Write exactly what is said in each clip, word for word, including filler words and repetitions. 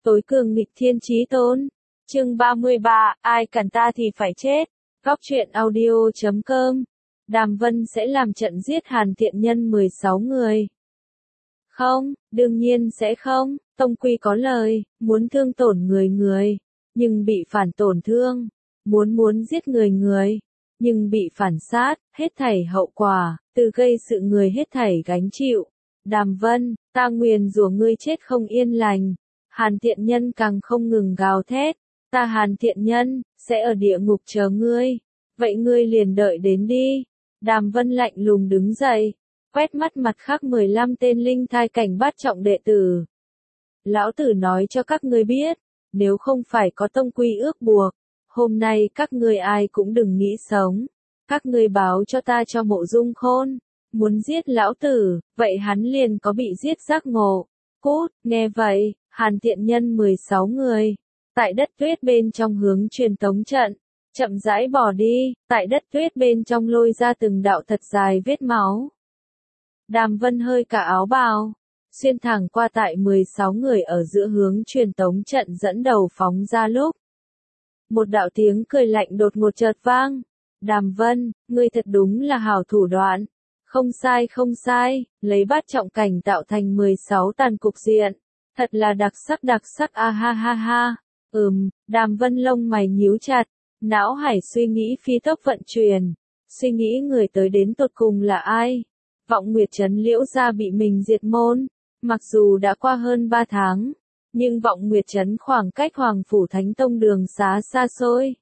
Tối cường nghịch thiên chí tôn. Chương ba mươi ba, ai cản ta thì phải chết. Góc truyện audio chấm com. Đàm Vân sẽ làm trận giết Hàn Thiện Nhân mười sáu người. Không, đương nhiên sẽ không, tông quy có lời, muốn thương tổn người người, nhưng bị phản tổn thương, muốn muốn giết người người, nhưng bị phản sát, hết thảy hậu quả, từ gây sự người hết thảy gánh chịu. Đàm Vân, ta nguyền rủa ngươi chết không yên lành. Hàn Thiện Nhân càng không ngừng gào thét, ta Hàn Thiện Nhân, sẽ ở địa ngục chờ ngươi, vậy ngươi liền đợi đến đi. Đàm Vân lạnh lùng đứng dậy, quét mắt mặt khác mười lăm tên linh thai cảnh bát trọng đệ tử. Lão tử nói cho các ngươi biết, nếu không phải có tông quy ước buộc, hôm nay các ngươi ai cũng đừng nghĩ sống. Các ngươi báo cho ta cho Mộ Dung Khôn, muốn giết lão tử, vậy hắn liền có bị giết giác ngộ. Cút, nghe vậy, Hàn Thiện Nhân mười sáu người, tại đất tuyết bên trong hướng truyền tống trận, chậm rãi bỏ đi, tại đất tuyết bên trong lôi ra từng đạo thật dài vết máu. Đàm Vân hơi cả áo bào, xuyên thẳng qua tại mười sáu người ở giữa hướng truyền tống trận dẫn đầu phóng ra lúc. Một đạo tiếng cười lạnh đột ngột chợt vang. Đàm Vân, ngươi thật đúng là hảo thủ đoạn. Không sai không sai, lấy bát trọng cảnh tạo thành mười sáu tàn cục diện. Thật là đặc sắc đặc sắc a ha ha ha. Ừm, Đàm Vân lông mày nhíu chặt, não hải suy nghĩ phi tốc vận chuyển. Suy nghĩ người tới đến tột cùng là ai? Vọng Nguyệt Trấn Liễu gia bị mình diệt môn. Mặc dù đã qua hơn ba tháng, nhưng Vọng Nguyệt Trấn khoảng cách Hoàng Phủ Thánh Tông đường xá xa xôi.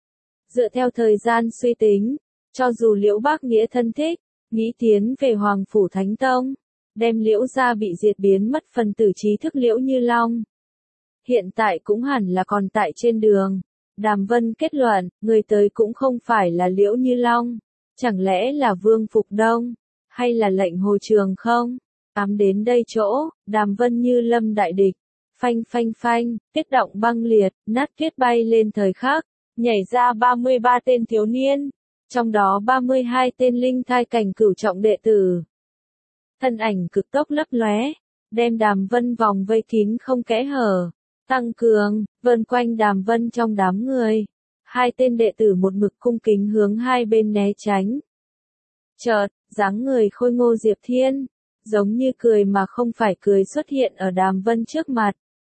Dựa theo thời gian suy tính, cho dù Liễu Bác Nghĩa thân thích, nghĩ tiến về Hoàng Phủ Thánh Tông, đem Liễu gia bị diệt biến mất phần tử trí thức Liễu Như Long. Hiện tại cũng hẳn là còn tại trên đường. Đàm Vân kết luận, người tới cũng không phải là Liễu Như Long. Chẳng lẽ là Vương Phục Đông, hay là lệnh Hồ Trường không? Ám đến đây chỗ, Đàm Vân như lâm đại địch. Phanh phanh phanh, tuyết động băng liệt, nát tuyết bay lên thời khắc, nhảy ra ba mươi ba tên thiếu niên, trong đó ba mươi hai tên linh thai cảnh cửu trọng đệ tử. Thân ảnh cực tốc lấp lóe, đem Đàm Vân vòng vây kín không kẽ hở, tăng cường, vần quanh Đàm Vân trong đám người. Hai tên đệ tử một mực cung kính hướng hai bên né tránh. Chợt, dáng người khôi ngô Diệp Thiên, giống như cười mà không phải cười xuất hiện ở Đàm Vân trước mặt.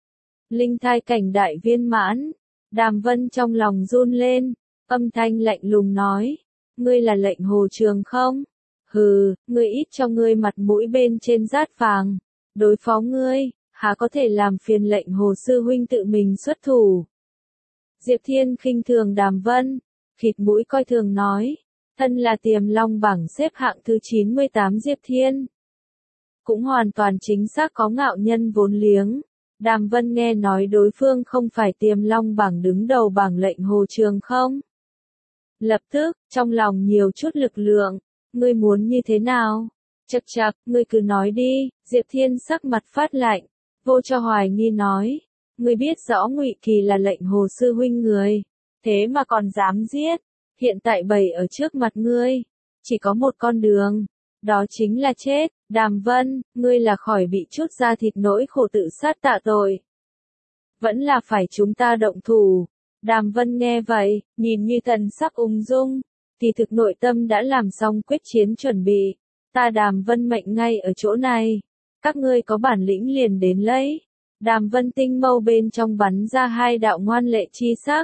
Linh thai cảnh đại viên mãn, Đàm Vân trong lòng run lên, âm thanh lạnh lùng nói, ngươi là lệnh Hồ Trường không? Hừ, ngươi ít cho ngươi mặt mũi bên trên rát vàng, đối phó ngươi, há có thể làm phiền lệnh Hồ sư huynh tự mình xuất thủ. Diệp Thiên khinh thường Đàm Vân, khịt mũi coi thường nói, thân là Tiềm Long bảng xếp hạng thứ chín mươi tám Diệp Thiên. Cũng hoàn toàn chính xác có ngạo nhân vốn liếng. Đàm Vân nghe nói đối phương không phải Tiềm Long bảng đứng đầu bảng lệnh Hồ Trường không? Lập tức, trong lòng nhiều chút lực lượng, ngươi muốn như thế nào? Chậc chậc, ngươi cứ nói đi. Diệp Thiên sắc mặt phát lạnh, vô cho hoài nghi nói, ngươi biết rõ Ngụy Kỳ là lệnh Hồ sư huynh người, thế mà còn dám giết, hiện tại bày ở trước mặt ngươi, chỉ có một con đường, đó chính là chết. Đàm Vân, ngươi là khỏi bị chút da thịt nỗi khổ tự sát tạ tội, vẫn là phải chúng ta động thủ. Đàm Vân nghe vậy, nhìn như thần sắc ung dung, thì thực nội tâm đã làm xong quyết chiến chuẩn bị. Ta Đàm Vân mệnh ngay ở chỗ này, các ngươi có bản lĩnh liền đến lấy. Đàm Vân tinh mâu bên trong bắn ra hai đạo ngoan lệ chi sắc.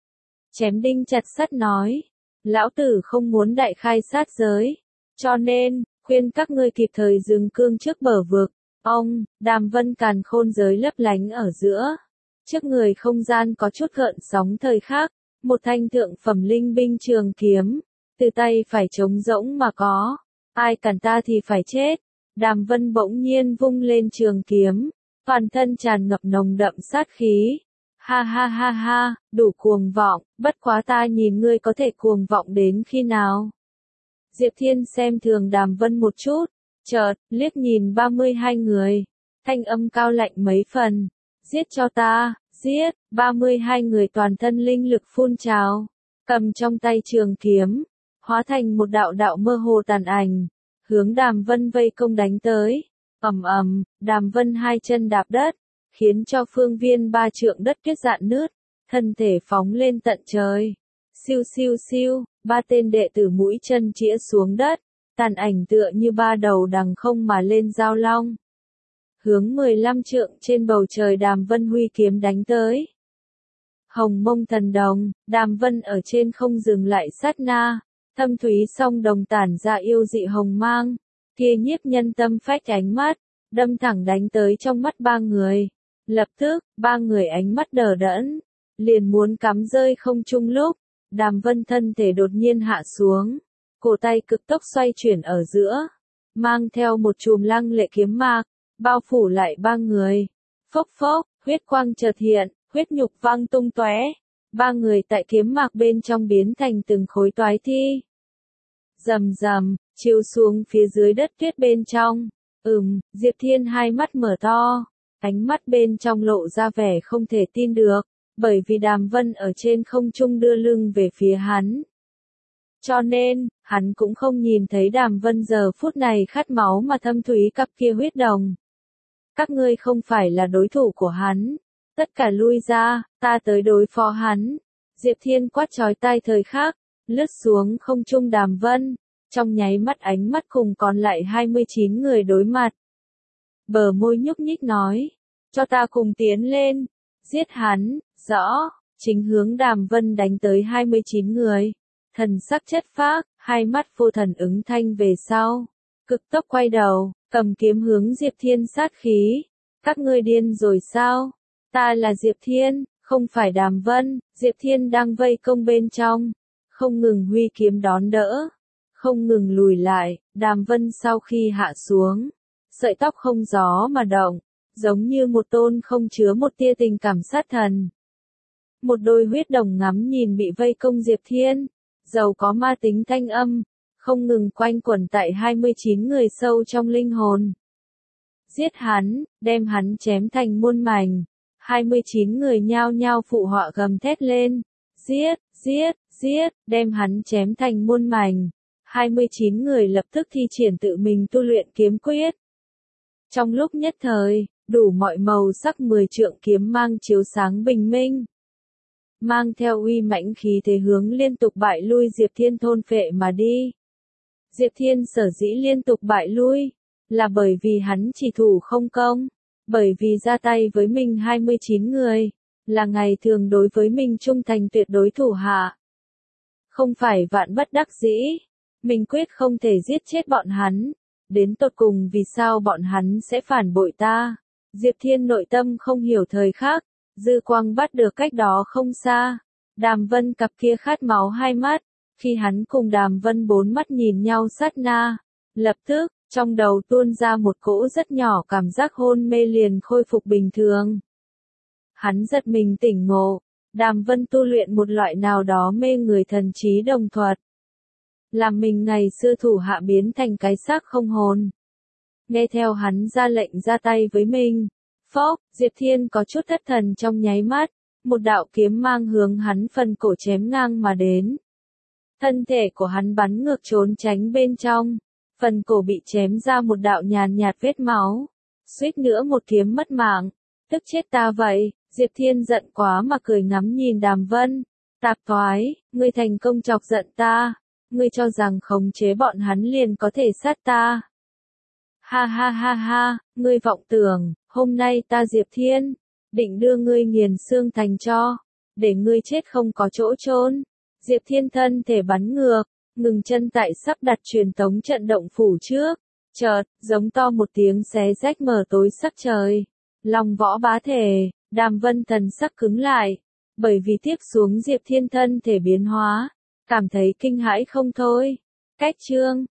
Chém đinh chặt sắt nói, lão tử không muốn đại khai sát giới, cho nên khuyên các ngươi kịp thời dừng cương trước bờ vực. Ông, Đàm Vân càn khôn giới lấp lánh ở giữa. Trước người không gian có chút gợn sóng thời khắc, một thanh thượng phẩm linh binh trường kiếm, từ tay phải trống rỗng mà có. Ai cản ta thì phải chết. Đàm Vân bỗng nhiên vung lên trường kiếm, toàn thân tràn ngập nồng đậm sát khí. Ha ha ha ha, đủ cuồng vọng, bất quá ta nhìn ngươi có thể cuồng vọng đến khi nào. Diệp Thiên xem thường Đàm Vân một chút, chợt, liếc nhìn ba mươi hai người, thanh âm cao lạnh mấy phần, giết cho ta, giết. Ba mươi hai người toàn thân linh lực phun trào, cầm trong tay trường kiếm, hóa thành một đạo đạo mơ hồ tàn ảnh, hướng Đàm Vân vây công đánh tới. Ầm ầm, Đàm Vân hai chân đạp đất, khiến cho phương viên ba trượng đất tuyết rạn nứt, thân thể phóng lên tận trời. Siêu siêu siêu, ba tên đệ tử mũi chân chĩa xuống đất, tàn ảnh tựa như ba đầu đằng không mà lên giao long. Hướng mười lăm trượng trên bầu trời Đàm Vân huy kiếm đánh tới. Hồng Mông Thần Đồng, Đàm Vân ở trên không dừng lại sát na, thâm thúy song đồng tản ra yêu dị hồng mang, kia nhiếp nhân tâm phách ánh mắt, đâm thẳng đánh tới trong mắt ba người. Lập tức, ba người ánh mắt đờ đẫn, liền muốn cắm rơi không chung lúc, Đàm Vân thân thể đột nhiên hạ xuống, cổ tay cực tốc xoay chuyển ở giữa, mang theo một chùm lăng lệ kiếm mạc, bao phủ lại ba người. Phốc phốc, huyết quang chợt hiện, huyết nhục văng tung tóe, ba người tại kiếm mạc bên trong biến thành từng khối toái thi. Rầm rầm, chiếu xuống phía dưới đất tuyết bên trong. Ừm, Diệp Thiên hai mắt mở to, ánh mắt bên trong lộ ra vẻ không thể tin được, bởi vì Đàm Vân ở trên không trung đưa lưng về phía hắn. Cho nên, hắn cũng không nhìn thấy Đàm Vân giờ phút này khát máu mà thâm thúy cặp kia huyết đồng. Các ngươi không phải là đối thủ của hắn, tất cả lui ra, ta tới đối phó hắn. Diệp Thiên quát chói tai thời khắc, lướt xuống không trung Đàm Vân, trong nháy mắt ánh mắt cùng còn lại hai mươi chín người đối mặt. Bờ môi nhúc nhích nói, cho ta cùng tiến lên, giết hắn, rõ, chính hướng Đàm Vân đánh tới hai mươi chín người. Thần sắc chất phác, hai mắt vô thần ứng thanh về sau, cực tốc quay đầu, cầm kiếm hướng Diệp Thiên sát khí. Các ngươi điên rồi sao? Ta là Diệp Thiên, không phải Đàm Vân. Diệp Thiên đang vây công bên trong, không ngừng huy kiếm đón đỡ, không ngừng lùi lại. Đàm Vân sau khi hạ xuống, sợi tóc không gió mà động, giống như một tôn không chứa một tia tình cảm sát thần. Một đôi huyết đồng ngắm nhìn bị vây công Diệp Thiên, giàu có ma tính thanh âm, không ngừng quanh quẩn tại hai mươi chín người sâu trong linh hồn. Giết hắn, đem hắn chém thành muôn mảnh. hai mươi chín người nhao nhao phụ họa gầm thét lên. Giết, giết, giết, đem hắn chém thành muôn mảnh. hai mươi chín người lập tức thi triển tự mình tu luyện kiếm quyết. Trong lúc nhất thời, đủ mọi màu sắc mười trượng kiếm mang chiếu sáng bình minh, mang theo uy mãnh khí thế hướng liên tục bại lui Diệp Thiên thôn phệ mà đi. Diệp Thiên sở dĩ liên tục bại lui, là bởi vì hắn chỉ thủ không công, bởi vì ra tay với mình hai mươi chín người, là ngày thường đối với mình trung thành tuyệt đối thủ hạ. Không phải vạn bất đắc dĩ, mình quyết không thể giết chết bọn hắn, đến tột cùng vì sao bọn hắn sẽ phản bội ta. Diệp Thiên nội tâm không hiểu thời khắc, dư quang bắt được cách đó không xa, Đàm Vân cặp kia khát máu hai mắt, khi hắn cùng Đàm Vân bốn mắt nhìn nhau sát na, lập tức, trong đầu tuôn ra một cỗ rất nhỏ cảm giác hôn mê liền khôi phục bình thường. Hắn giật mình tỉnh ngộ, Đàm Vân tu luyện một loại nào đó mê người thần trí đồng thuật, làm mình ngày xưa thủ hạ biến thành cái xác không hồn. Nghe theo hắn ra lệnh ra tay với mình. Phốc, Diệp Thiên có chút thất thần trong nháy mắt, một đạo kiếm mang hướng hắn phần cổ chém ngang mà đến. Thân thể của hắn bắn ngược trốn tránh bên trong, phần cổ bị chém ra một đạo nhàn nhạt vết máu, suýt nữa một kiếm mất mạng. Tức chết ta vậy, Diệp Thiên giận quá mà cười ngắm nhìn Đàm Vân. Tạp thoái, ngươi thành công chọc giận ta, ngươi cho rằng khống chế bọn hắn liền có thể sát ta. Ha ha ha ha, ngươi vọng tưởng, hôm nay ta Diệp Thiên, định đưa ngươi nghiền xương thành tro, để ngươi chết không có chỗ trốn. Diệp Thiên thân thể bắn ngược, ngừng chân tại sắp đặt truyền tống trận động phủ trước, chợt, giống to một tiếng xé rách mờ tối sắc trời. Lòng võ bá thể, Đàm Vân thần sắc cứng lại, bởi vì tiếp xuống Diệp Thiên thân thể biến hóa, cảm thấy kinh hãi không thôi. Cách chương